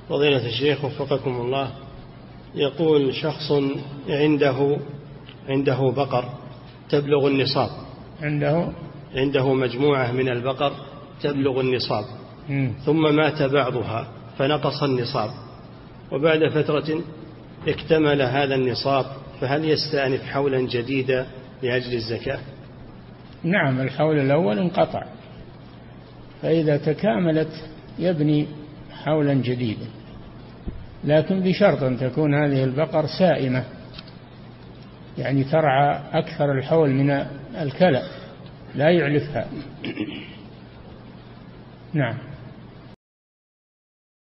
فضيلة الشيخ وفقكم الله، يقول شخص عنده بقر تبلغ النصاب، عنده مجموعة من البقر تبلغ النصاب، ثم مات بعضها فنقص النصاب، وبعد فترة اكتمل هذا النصاب، فهل يستأنف حولا جديدا لأجل الزكاة؟ نعم، الحول الأول انقطع، فإذا تكاملت يبني حولا جديدا، لكن بشرط أن تكون هذه البقر سائمة، يعني ترعى أكثر الحول من الكلأ، لا يعلفها. نعم.